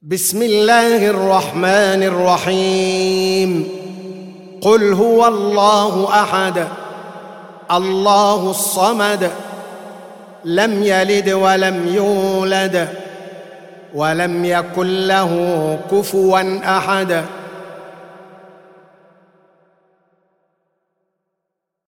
بسم الله الرحمن الرحيم. قل هو الله أحد الله الصمد لم يلد ولم يولد ولم يكن له كفوا أحد.